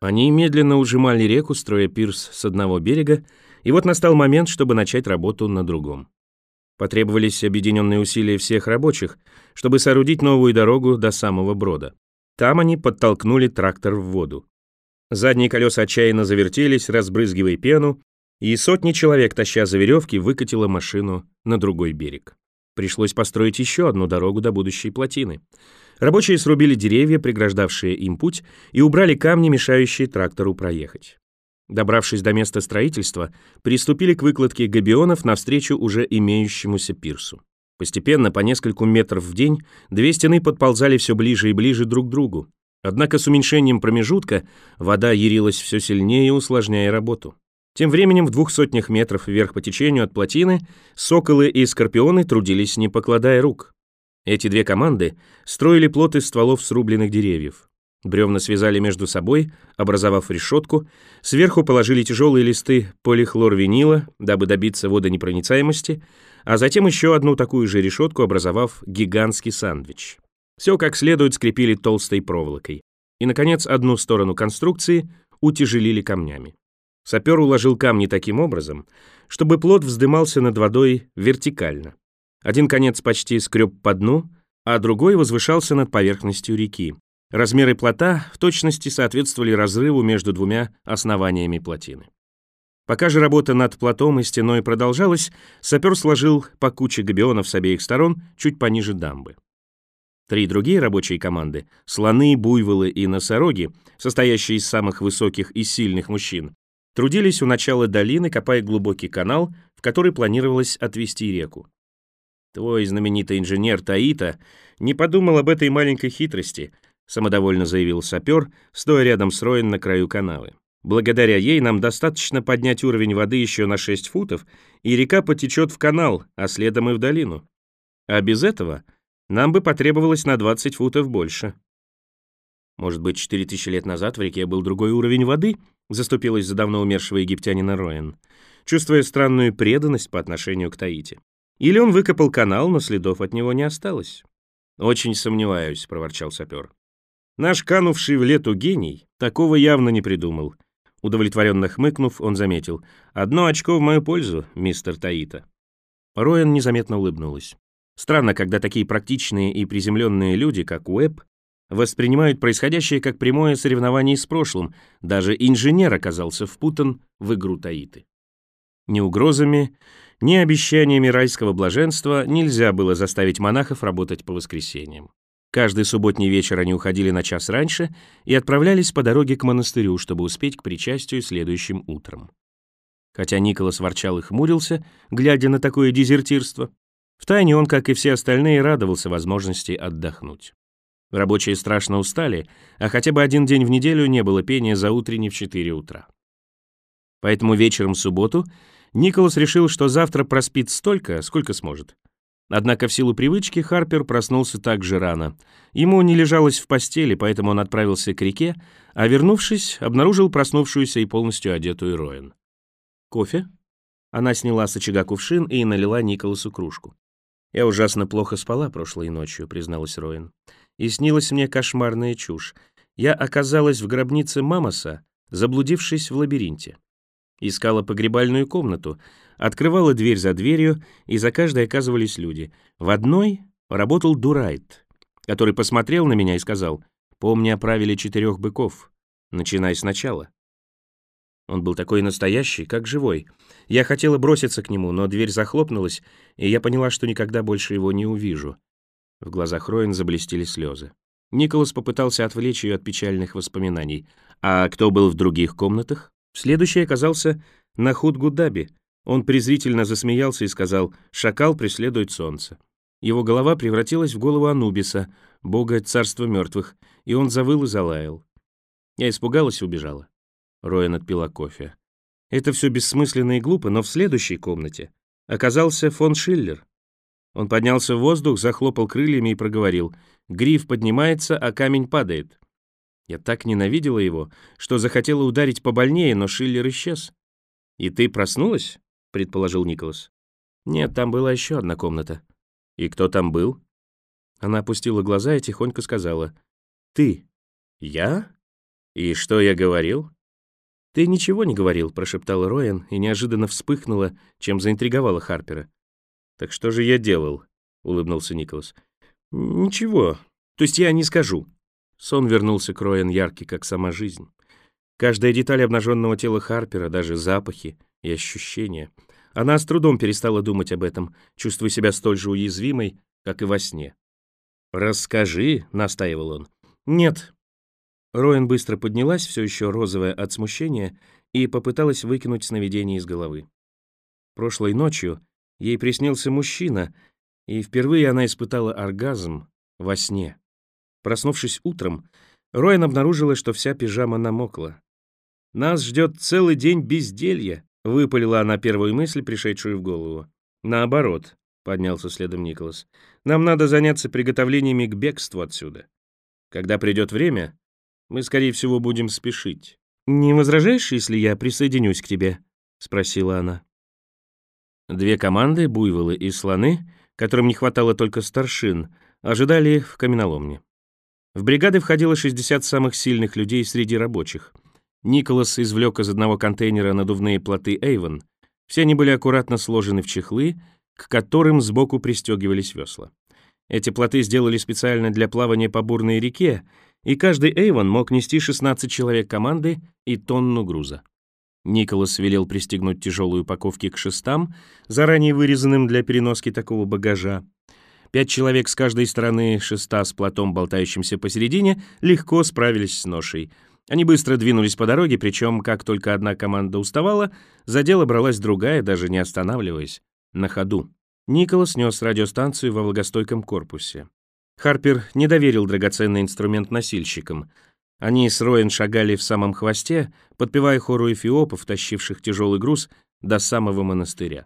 Они медленно ужимали реку, строя пирс с одного берега, и вот настал момент, чтобы начать работу на другом. Потребовались объединенные усилия всех рабочих, чтобы соорудить новую дорогу до самого брода. Там они подтолкнули трактор в воду. Задние колеса отчаянно завертелись, разбрызгивая пену, и сотни человек, таща за веревки, выкатило машину на другой берег. Пришлось построить еще одну дорогу до будущей плотины. Рабочие срубили деревья, преграждавшие им путь, и убрали камни, мешающие трактору проехать. Добравшись до места строительства, приступили к выкладке габионов навстречу уже имеющемуся пирсу. Постепенно, по нескольку метров в день, две стены подползали все ближе и ближе друг к другу. Однако с уменьшением промежутка вода ярилась все сильнее, усложняя работу. Тем временем в 200 метров вверх по течению от плотины соколы и скорпионы трудились, не покладая рук. Эти две команды строили плот из стволов срубленных деревьев. Бревна связали между собой, образовав решетку, сверху положили тяжелые листы полихлорвинила, дабы добиться водонепроницаемости, а затем еще одну такую же решетку, образовав гигантский сандвич. Все как следует скрепили толстой проволокой. И, наконец, одну сторону конструкции утяжелили камнями. Сапер уложил камни таким образом, чтобы плот вздымался над водой вертикально. Один конец почти скреб по дну, а другой возвышался над поверхностью реки. Размеры плота в точности соответствовали разрыву между двумя основаниями плотины. Пока же работа над плотом и стеной продолжалась, сапер сложил по куче габионов с обеих сторон чуть пониже дамбы. Три другие рабочие команды — слоны, буйволы и носороги, состоящие из самых высоких и сильных мужчин, трудились у начала долины, копая глубокий канал, в который планировалось отвести реку. «Твой знаменитый инженер Таита не подумал об этой маленькой хитрости», самодовольно заявил сапер, стоя рядом с Роэн на краю канавы. «Благодаря ей нам достаточно поднять уровень воды еще на 6 футов, и река потечет в канал, а следом и в долину. А без этого нам бы потребовалось на 20 футов больше». «Может быть, 4000 лет назад в реке был другой уровень воды?» заступилась за давно умершего египтянина Роэн, чувствуя странную преданность по отношению к Таити. «Или он выкопал канал, но следов от него не осталось?» «Очень сомневаюсь», — проворчал сапер. «Наш канувший в лету гений такого явно не придумал». Удовлетворенно хмыкнув, он заметил: «1 очко в мою пользу, мистер Таита». Роэн незаметно улыбнулась. Странно, когда такие практичные и приземленные люди, как Уэбб, воспринимают происходящее как прямое соревнование с прошлым. Даже инженер оказался впутан в игру Таиты. Ни угрозами, ни обещаниями райского блаженства нельзя было заставить монахов работать по воскресеньям. Каждый субботний вечер они уходили на час раньше и отправлялись по дороге к монастырю, чтобы успеть к причастию следующим утром. Хотя Николас ворчал и хмурился, глядя на такое дезертирство, втайне он, как и все остальные, радовался возможности отдохнуть. Рабочие страшно устали, а хотя бы один день в неделю не было пения за утренней в 4 утра. Поэтому вечером в субботу Николас решил, что завтра проспит столько, сколько сможет. Однако в силу привычки Харпер проснулся так же рано. Ему не лежалось в постели, поэтому он отправился к реке, а вернувшись, обнаружил проснувшуюся и полностью одетую Роэн. «Кофе?» Она сняла с очага кувшин и налила Николасу кружку. «Я ужасно плохо спала прошлой ночью», — призналась Роэн. «И снилась мне кошмарная чушь. Я оказалась в гробнице Мамоса, заблудившись в лабиринте. Искала погребальную комнату, открывала дверь за дверью, и за каждой оказывались люди. В одной работал Дурайт, который посмотрел на меня и сказал: «Помни о правиле 4 быков. Начинай сначала». Он был такой настоящий, как живой. Я хотела броситься к нему, но дверь захлопнулась, и я поняла, что никогда больше его не увижу. В глазах Роэн заблестели слезы. Николас попытался отвлечь ее от печальных воспоминаний. «А кто был в других комнатах?» Следующий оказался Нахут-Гудаби. Он презрительно засмеялся и сказал: «Шакал преследует солнце». Его голова превратилась в голову Анубиса, бога царства мертвых, и он завыл и залаял. Я испугалась и убежала. Роэн отпила кофе. Это все бессмысленно и глупо, но в следующей комнате оказался фон Шиллер. Он поднялся в воздух, захлопал крыльями и проговорил: «Гриф поднимается, а камень падает». Я так ненавидела его, что захотела ударить побольнее, но Шиллер исчез. «И ты проснулась?» — предположил Николас. «Нет, там была еще одна комната». «И кто там был?» Она опустила глаза и тихонько сказала: «Ты». «Я?» «И что я говорил?» «Ты ничего не говорил», — прошептала Роэн и неожиданно вспыхнула, чем заинтриговала Харпера. «Так что же я делал?» — улыбнулся Николас. «Ничего. То есть я не скажу». Сон вернулся к Роэн яркий, как сама жизнь. Каждая деталь обнаженного тела Харпера, даже запахи и ощущения. Она с трудом перестала думать об этом, чувствуя себя столь же уязвимой, как и во сне. «Расскажи», — настаивал он. «Нет». Роэн быстро поднялась, все еще розовая от смущения, и попыталась выкинуть сновидение из головы. Прошлой ночью ей приснился мужчина, и впервые она испытала оргазм во сне. Проснувшись утром, Роэн обнаружила, что вся пижама намокла. «Нас ждет целый день безделья», — выпалила она первую мысль, пришедшую в голову. «Наоборот», — поднялся следом Николас. «Нам надо заняться приготовлениями к бегству отсюда. Когда придет время, мы, скорее всего, будем спешить». «Не возражаешь, если я присоединюсь к тебе?» — спросила она. Две команды, буйволы и слоны, которым не хватало только старшин, ожидали их в каменоломне. В бригады входило 60 самых сильных людей среди рабочих. Николас извлек из одного контейнера надувные плоты Эйвен. Все они были аккуратно сложены в чехлы, к которым сбоку пристегивались весла. Эти плоты сделали специально для плавания по бурной реке, и каждый Эйвен мог нести 16 человек команды и тонну груза. Николас велел пристегнуть тяжелые упаковки к шестам, заранее вырезанным для переноски такого багажа. 5 человек с каждой стороны шеста с плотом, болтающимся посередине, легко справились с ношей. Они быстро двинулись по дороге, причем, как только одна команда уставала, за дело бралась другая, даже не останавливаясь, на ходу. Николас нес радиостанцию во влагостойком корпусе. Харпер не доверил драгоценный инструмент носильщикам. Они с Роэн шагали в самом хвосте, подпевая хору эфиопов, тащивших тяжелый груз до самого монастыря.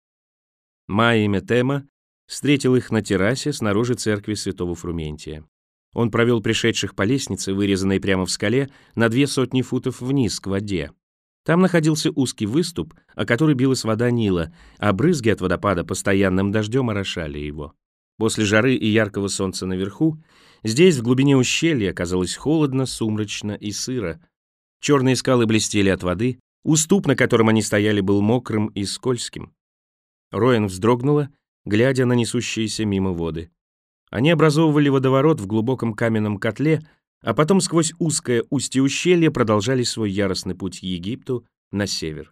Майи Метема встретил их на террасе снаружи церкви святого Фрументия. Он провел пришедших по лестнице, вырезанной прямо в скале, на 200 футов вниз, к воде. Там находился узкий выступ, о который билась вода Нила, а брызги от водопада постоянным дождем орошали его. После жары и яркого солнца наверху, здесь, в глубине ущелья, казалось холодно, сумрачно и сыро. Черные скалы блестели от воды, уступ, на котором они стояли, был мокрым и скользким. Роэн вздрогнула, глядя на несущиеся мимо воды. Они образовывали водоворот в глубоком каменном котле, а потом сквозь узкое устье ущелья продолжали свой яростный путь к Египту на север.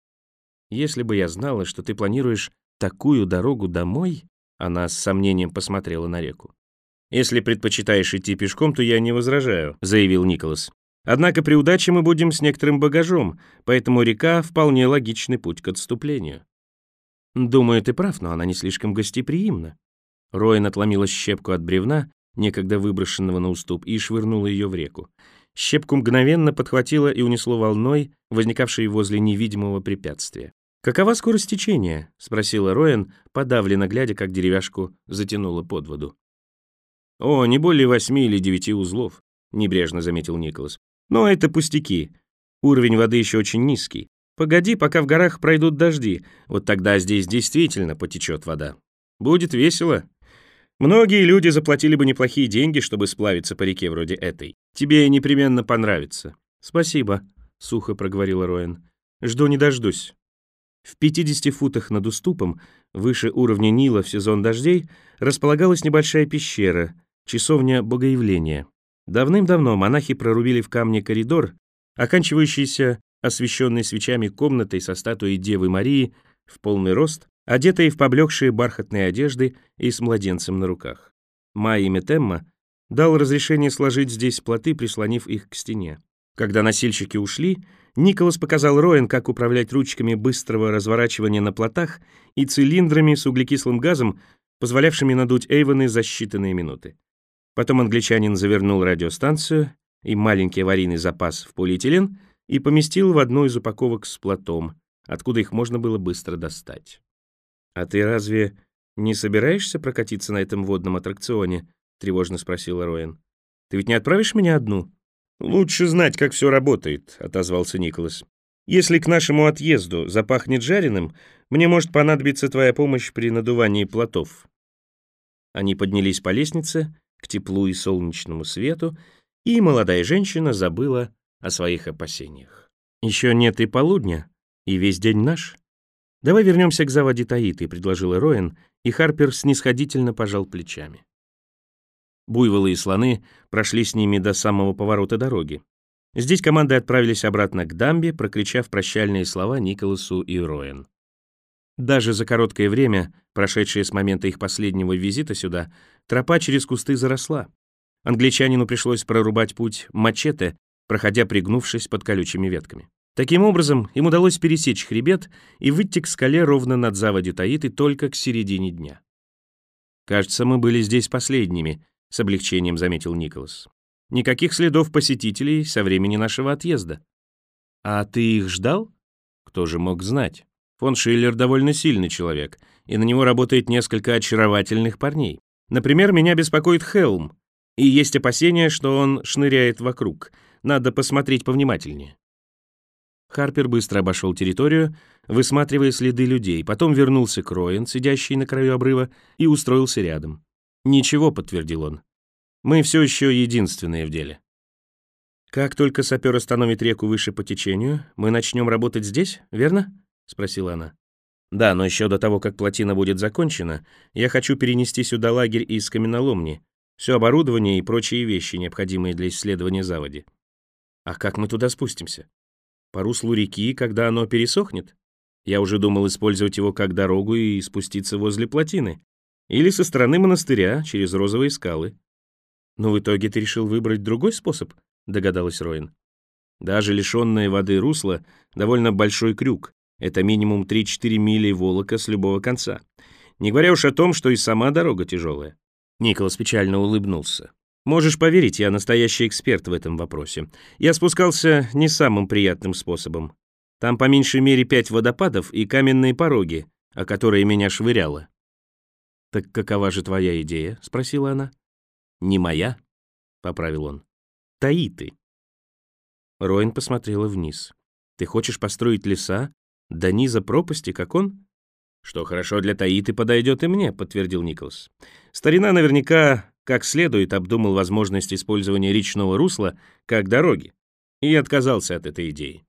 «Если бы я знала, что ты планируешь такую дорогу домой», она с сомнением посмотрела на реку. «Если предпочитаешь идти пешком, то я не возражаю», — заявил Николас. «Однако при удаче мы будем с некоторым багажом, поэтому река — вполне логичный путь к отступлению». «Думаю, ты прав, но она не слишком гостеприимна». Роэн отломила щепку от бревна, некогда выброшенного на уступ, и швырнула ее в реку. Щепку мгновенно подхватило и унесло волной, возникавшей возле невидимого препятствия. «Какова скорость течения?» — спросила Роэн, подавленно глядя, как деревяшку затянуло под воду. «О, не более 8 или 9 узлов», — небрежно заметил Николас. «Но это пустяки. Уровень воды еще очень низкий. Погоди, пока в горах пройдут дожди, вот тогда здесь действительно потечет вода. Будет весело. Многие люди заплатили бы неплохие деньги, чтобы сплавиться по реке вроде этой. Тебе непременно понравится». «Спасибо», — сухо проговорила Роэн. «Жду не дождусь». В 50 футах над уступом, выше уровня Нила в сезон дождей, располагалась небольшая пещера, часовня Богоявления. Давным-давно монахи прорубили в камне коридор, оканчивающийся освещенной свечами комнатой со статуей Девы Марии в полный рост, одетой в поблекшие бархатные одежды и с младенцем на руках. Майи Метемма дал разрешение сложить здесь плоты, прислонив их к стене. Когда носильщики ушли, Николас показал Роэн, как управлять ручками быстрого разворачивания на плотах и цилиндрами с углекислым газом, позволявшими надуть Эйвены за считанные минуты. Потом англичанин завернул радиостанцию и маленький аварийный запас в полиэтилен и поместил в одну из упаковок с плотом, откуда их можно было быстро достать. «А ты разве не собираешься прокатиться на этом водном аттракционе?» — тревожно спросила Роэн. «Ты ведь не отправишь меня одну?» «Лучше знать, как все работает», — отозвался Николас. «Если к нашему отъезду запахнет жареным, мне может понадобиться твоя помощь при надувании плотов». Они поднялись по лестнице к теплу и солнечному свету, и молодая женщина забыла о своих опасениях. «Еще нет и полудня, и весь день наш. Давай вернемся к заводе Таиты», — предложила Роэн, и Харпер снисходительно пожал плечами. Буйволы и слоны прошли с ними до самого поворота дороги. Здесь команды отправились обратно к дамбе, прокричав прощальные слова Николасу и Роэн. Даже за короткое время, прошедшее с момента их последнего визита сюда, тропа через кусты заросла. Англичанину пришлось прорубать путь мачете, проходя пригнувшись под колючими ветками. Таким образом, им удалось пересечь хребет и выйти к скале ровно над заводью Таиты только к середине дня. «Кажется, мы были здесь последними», — с облегчением заметил Николас. «Никаких следов посетителей со времени нашего отъезда». «А ты их ждал?» «Кто же мог знать? Фон Шиллер довольно сильный человек, и на него работает несколько очаровательных парней. Например, меня беспокоит Хелм, и есть опасения, что он шныряет вокруг. Надо посмотреть повнимательнее». Харпер быстро обошел территорию, высматривая следы людей, потом вернулся к Роэн, сидящей на краю обрыва, и устроился рядом. «Ничего», — подтвердил он. «Мы все еще единственные в деле». «Как только сапер остановит реку выше по течению, мы начнем работать здесь, верно?» — спросила она. «Да, но еще до того, как плотина будет закончена, я хочу перенести сюда лагерь из каменоломни, все оборудование и прочие вещи, необходимые для исследования заводи». «А как мы туда спустимся? По руслу реки, когда оно пересохнет? Я уже думал использовать его как дорогу и спуститься возле плотины. Или со стороны монастыря, через розовые скалы». «Но в итоге ты решил выбрать другой способ?» — догадалась Роэн. «Даже лишенное воды русло — довольно большой крюк. Это минимум 3-4 мили волока с любого конца. Не говоря уж о том, что и сама дорога тяжелая». Николас печально улыбнулся. «Можешь поверить, я настоящий эксперт в этом вопросе. Я спускался не самым приятным способом. Там по меньшей мере 5 водопадов и каменные пороги, о которые меня швыряло». «Так какова же твоя идея?» — спросила она. «Не моя», — поправил он. «Таиты». Роэн посмотрела вниз. «Ты хочешь построить леса до низа пропасти, как он?» «Что хорошо для Таиты, подойдет и мне», — подтвердил Николас. «Старина наверняка как следует обдумал возможность использования речного русла как дороги и отказался от этой идеи».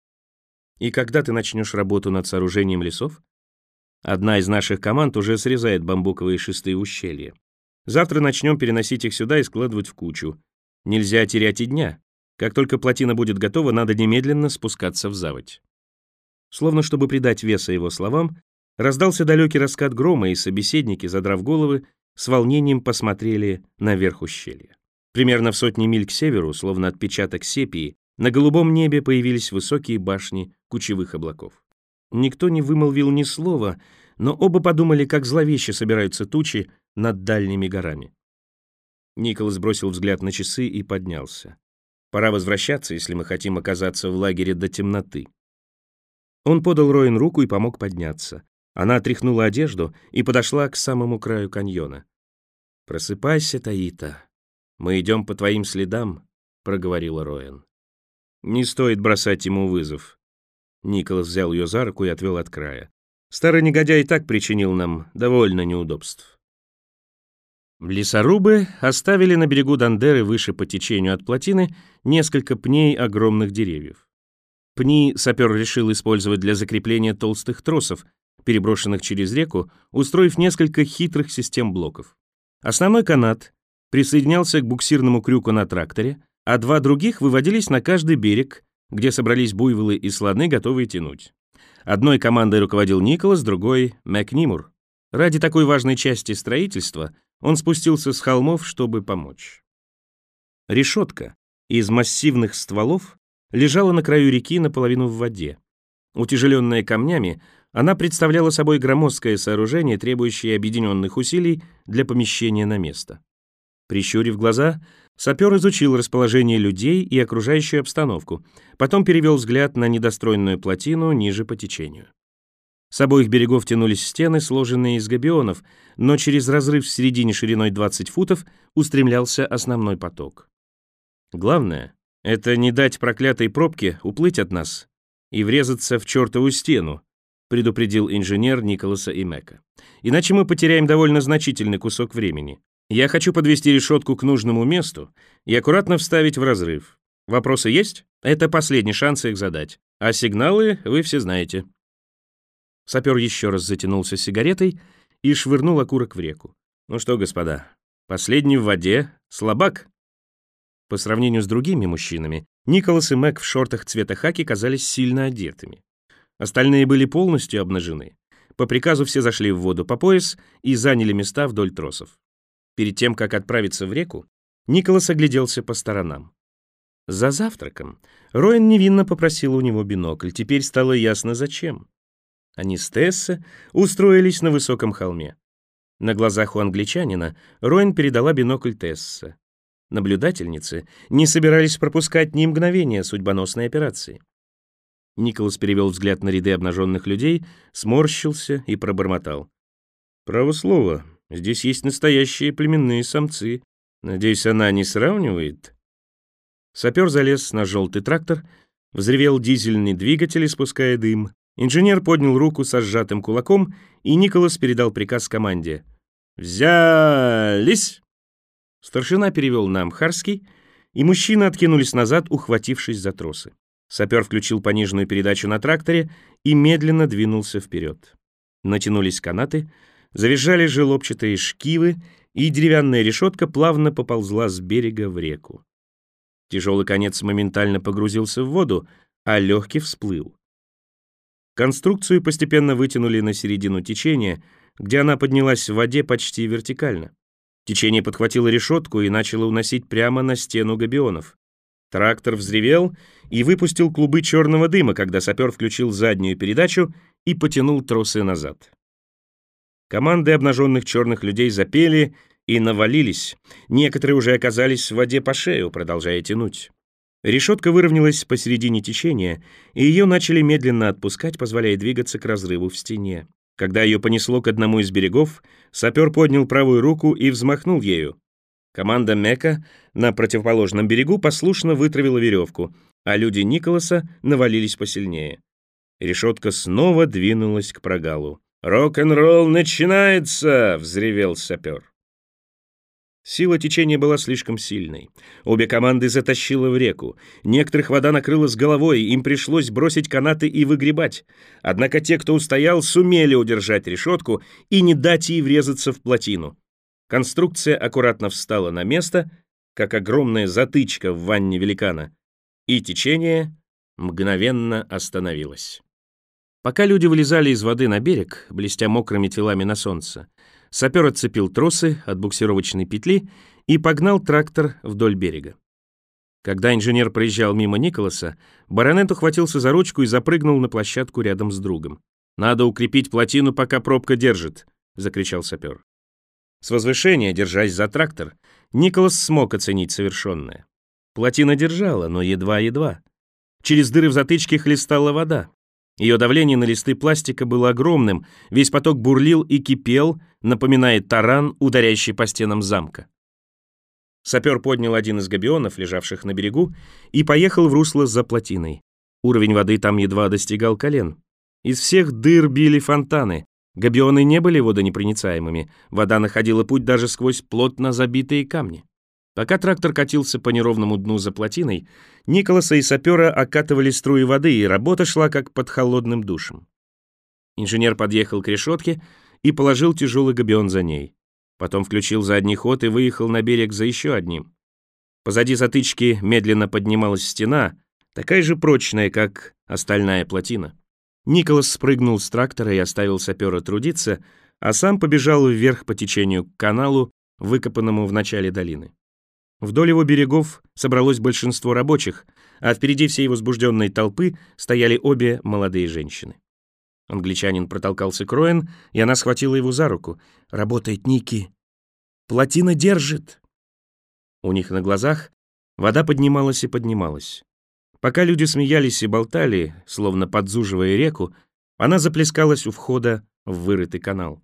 «И когда ты начнешь работу над сооружением лесов?» «Одна из наших команд уже срезает бамбуковые шесты ущелья. Завтра начнем переносить их сюда и складывать в кучу. Нельзя терять и дня. Как только плотина будет готова, надо немедленно спускаться в заводь». Словно чтобы придать веса его словам, раздался далекий раскат грома, и собеседники, задрав головы, с волнением посмотрели наверх ущелья. Примерно в 100 миль к северу, словно отпечаток сепии, на голубом небе появились высокие башни кучевых облаков. Никто не вымолвил ни слова, но оба подумали, как зловеще собираются тучи над дальними горами. Николас бросил взгляд на часы и поднялся. «Пора возвращаться, если мы хотим оказаться в лагере до темноты». Он подал Роэн руку и помог подняться. Она отряхнула одежду и подошла к самому краю каньона. «Просыпайся, Таита. Мы идем по твоим следам», — проговорила Роэн. «Не стоит бросать ему вызов». Николас взял ее за руку и отвел от края. «Старый негодяй и так причинил нам довольно неудобств». Лесорубы оставили на берегу Дандеры выше по течению от плотины несколько пней огромных деревьев. Пни сапер решил использовать для закрепления толстых тросов, переброшенных через реку, устроив несколько хитрых систем блоков. Основной канат присоединялся к буксирному крюку на тракторе, а 2 других выводились на каждый берег, где собрались буйволы и слоны, готовые тянуть. Одной командой руководил Николас, другой — Макнимур. Ради такой важной части строительства он спустился с холмов, чтобы помочь. Решетка из массивных стволов лежала на краю реки наполовину в воде. Утяжеленная камнями, она представляла собой громоздкое сооружение, требующее объединенных усилий для помещения на место. Прищурив глаза, сапер изучил расположение людей и окружающую обстановку, потом перевел взгляд на недостроенную плотину ниже по течению. С обоих берегов тянулись стены, сложенные из габионов, но через разрыв в середине шириной 20 футов устремлялся основной поток. «Главное — это не дать проклятой пробке уплыть от нас и врезаться в чертову стену», предупредил инженер Николаса и Мэка. «Иначе мы потеряем довольно значительный кусок времени. Я хочу подвести решетку к нужному месту и аккуратно вставить в разрыв. Вопросы есть?» Это последний шанс их задать. А сигналы вы все знаете. Сапер еще раз затянулся сигаретой и швырнул окурок в реку. Ну что, господа, последний в воде слабак. По сравнению с другими мужчинами, Николас и Мэг в шортах цвета хаки казались сильно одетыми. Остальные были полностью обнажены. По приказу все зашли в воду по пояс и заняли места вдоль тросов. Перед тем, как отправиться в реку, Николас огляделся по сторонам. За завтраком Роэн невинно попросила у него бинокль. Теперь стало ясно, зачем. Они с Тесса устроились на высоком холме. На глазах у англичанина Роэн передала бинокль Тесса. Наблюдательницы не собирались пропускать ни мгновения судьбоносной операции. Николас перевел взгляд на ряды обнаженных людей, сморщился и пробормотал. «Право слово, здесь есть настоящие племенные самцы. Надеюсь, она не сравнивает?» Сапер залез на желтый трактор, взревел дизельный двигатель, испуская дым. Инженер поднял руку со сжатым кулаком, и Николас передал приказ команде. «Взялись!» Старшина перевел на амхарский, и мужчины откинулись назад, ухватившись за тросы. Сапер включил пониженную передачу на тракторе и медленно двинулся вперед. Натянулись канаты, завизжали желобчатые шкивы, и деревянная решетка плавно поползла с берега в реку. Тяжелый конец моментально погрузился в воду, а легкий всплыл. Конструкцию постепенно вытянули на середину течения, где она поднялась в воде почти вертикально. Течение подхватило решетку и начало уносить прямо на стену габионов. Трактор взревел и выпустил клубы черного дыма, когда сапер включил заднюю передачу и потянул тросы назад. Команды обнаженных черных людей запели и навалились. Некоторые уже оказались в воде по шею, продолжая тянуть. Решетка выровнялась посередине течения, и ее начали медленно отпускать, позволяя двигаться к разрыву в стене. Когда ее понесло к одному из берегов, сапер поднял правую руку и взмахнул ею. Команда Мека на противоположном берегу послушно вытравила веревку, а люди Николаса навалились посильнее. Решетка снова двинулась к прогалу. «Рок-н-ролл начинается!» — взревел сапер. Сила течения была слишком сильной. Обе команды затащило в реку. Некоторых вода накрыла с головой, им пришлось бросить канаты и выгребать. Однако те, кто устоял, сумели удержать решетку и не дать ей врезаться в плотину. Конструкция аккуратно встала на место, как огромная затычка в ванне великана, и течение мгновенно остановилось. Пока люди вылезали из воды на берег, блестя мокрыми телами на солнце, сапер отцепил тросы от буксировочной петли и погнал трактор вдоль берега. Когда инженер проезжал мимо Николаса, баронет ухватился за ручку и запрыгнул на площадку рядом с другом. «Надо укрепить плотину, пока пробка держит», — закричал сапер. С возвышения, держась за трактор, Николас смог оценить совершенное. Плотина держала, но едва-едва. Через дыры в затычке хлестала вода. Ее давление на листы пластика было огромным, весь поток бурлил и кипел, напоминая таран, ударяющий по стенам замка. Сапер поднял один из габионов, лежавших на берегу, и поехал в русло за плотиной. Уровень воды там едва достигал колен. Из всех дыр били фонтаны. Габионы не были водонепроницаемыми, вода находила путь даже сквозь плотно забитые камни. Пока трактор катился по неровному дну за плотиной, Николаса и сапера окатывали струи воды, и работа шла как под холодным душем. Инженер подъехал к решетке и положил тяжелый габион за ней. Потом включил задний ход и выехал на берег за еще одним. Позади затычки медленно поднималась стена, такая же прочная, как остальная плотина. Николас спрыгнул с трактора и оставил сапера трудиться, а сам побежал вверх по течению к каналу, выкопанному в начале долины. Вдоль его берегов собралось большинство рабочих, а впереди всей возбужденной толпы стояли обе молодые женщины. Англичанин протолкался к Роэн, и она схватила его за руку. «Работает, Ники! Плотина держит!» У них на глазах вода поднималась и поднималась. Пока люди смеялись и болтали, словно подзуживая реку, она заплескалась у входа в вырытый канал.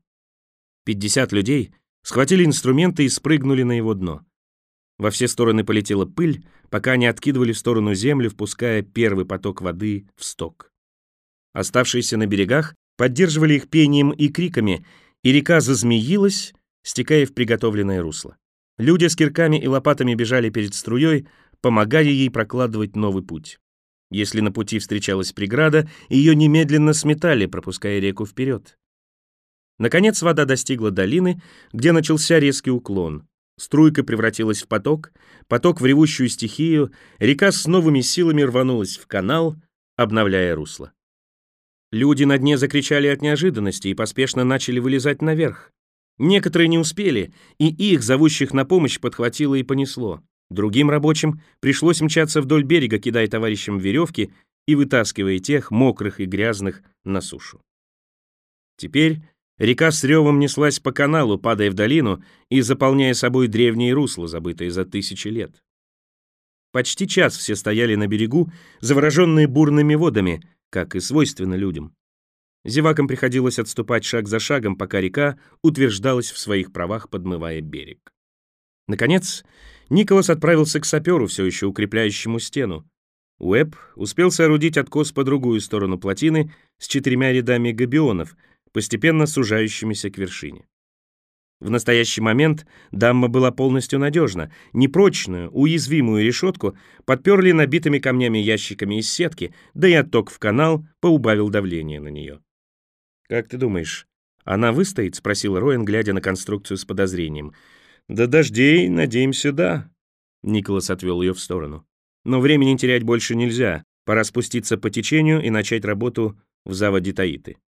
50 людей схватили инструменты и спрыгнули на его дно. Во все стороны полетела пыль, пока они откидывали в сторону землю, впуская первый поток воды в сток. Оставшиеся на берегах поддерживали их пением и криками, и река зазмеилась, стекая в приготовленное русло. Люди с кирками и лопатами бежали перед струей, помогая ей прокладывать новый путь. Если на пути встречалась преграда, ее немедленно сметали, пропуская реку вперед. Наконец вода достигла долины, где начался резкий уклон. Струйка превратилась в поток, поток в ревущую стихию, река с новыми силами рванулась в канал, обновляя русло. Люди на дне закричали от неожиданности и поспешно начали вылезать наверх. Некоторые не успели, и их, зовущих на помощь, подхватило и понесло. Другим рабочим пришлось мчаться вдоль берега, кидая товарищам веревки и вытаскивая тех, мокрых и грязных, на сушу. Теперь река с ревом неслась по каналу, падая в долину и заполняя собой древние русла, забытые за тысячи лет. Почти час все стояли на берегу, завороженные бурными водами, как и свойственно людям. Зевакам приходилось отступать шаг за шагом, пока река утверждалась в своих правах, подмывая берег. Наконец, Николас отправился к саперу, все еще укрепляющему стену. Уэбб успел соорудить откос по другую сторону плотины с 4 рядами габионов, постепенно сужающимися к вершине. В настоящий момент дамба была полностью надежна. Непрочную, уязвимую решетку подперли набитыми камнями ящиками из сетки, да и отток в канал поубавил давление на нее. «Как ты думаешь, она выстоит?» — спросил Роэн, глядя на конструкцию с подозрением. «До дождей, надеемся, да». Николас отвел ее в сторону. «Но времени терять больше нельзя. Пора спуститься по течению и начать работу в заводе Таиты».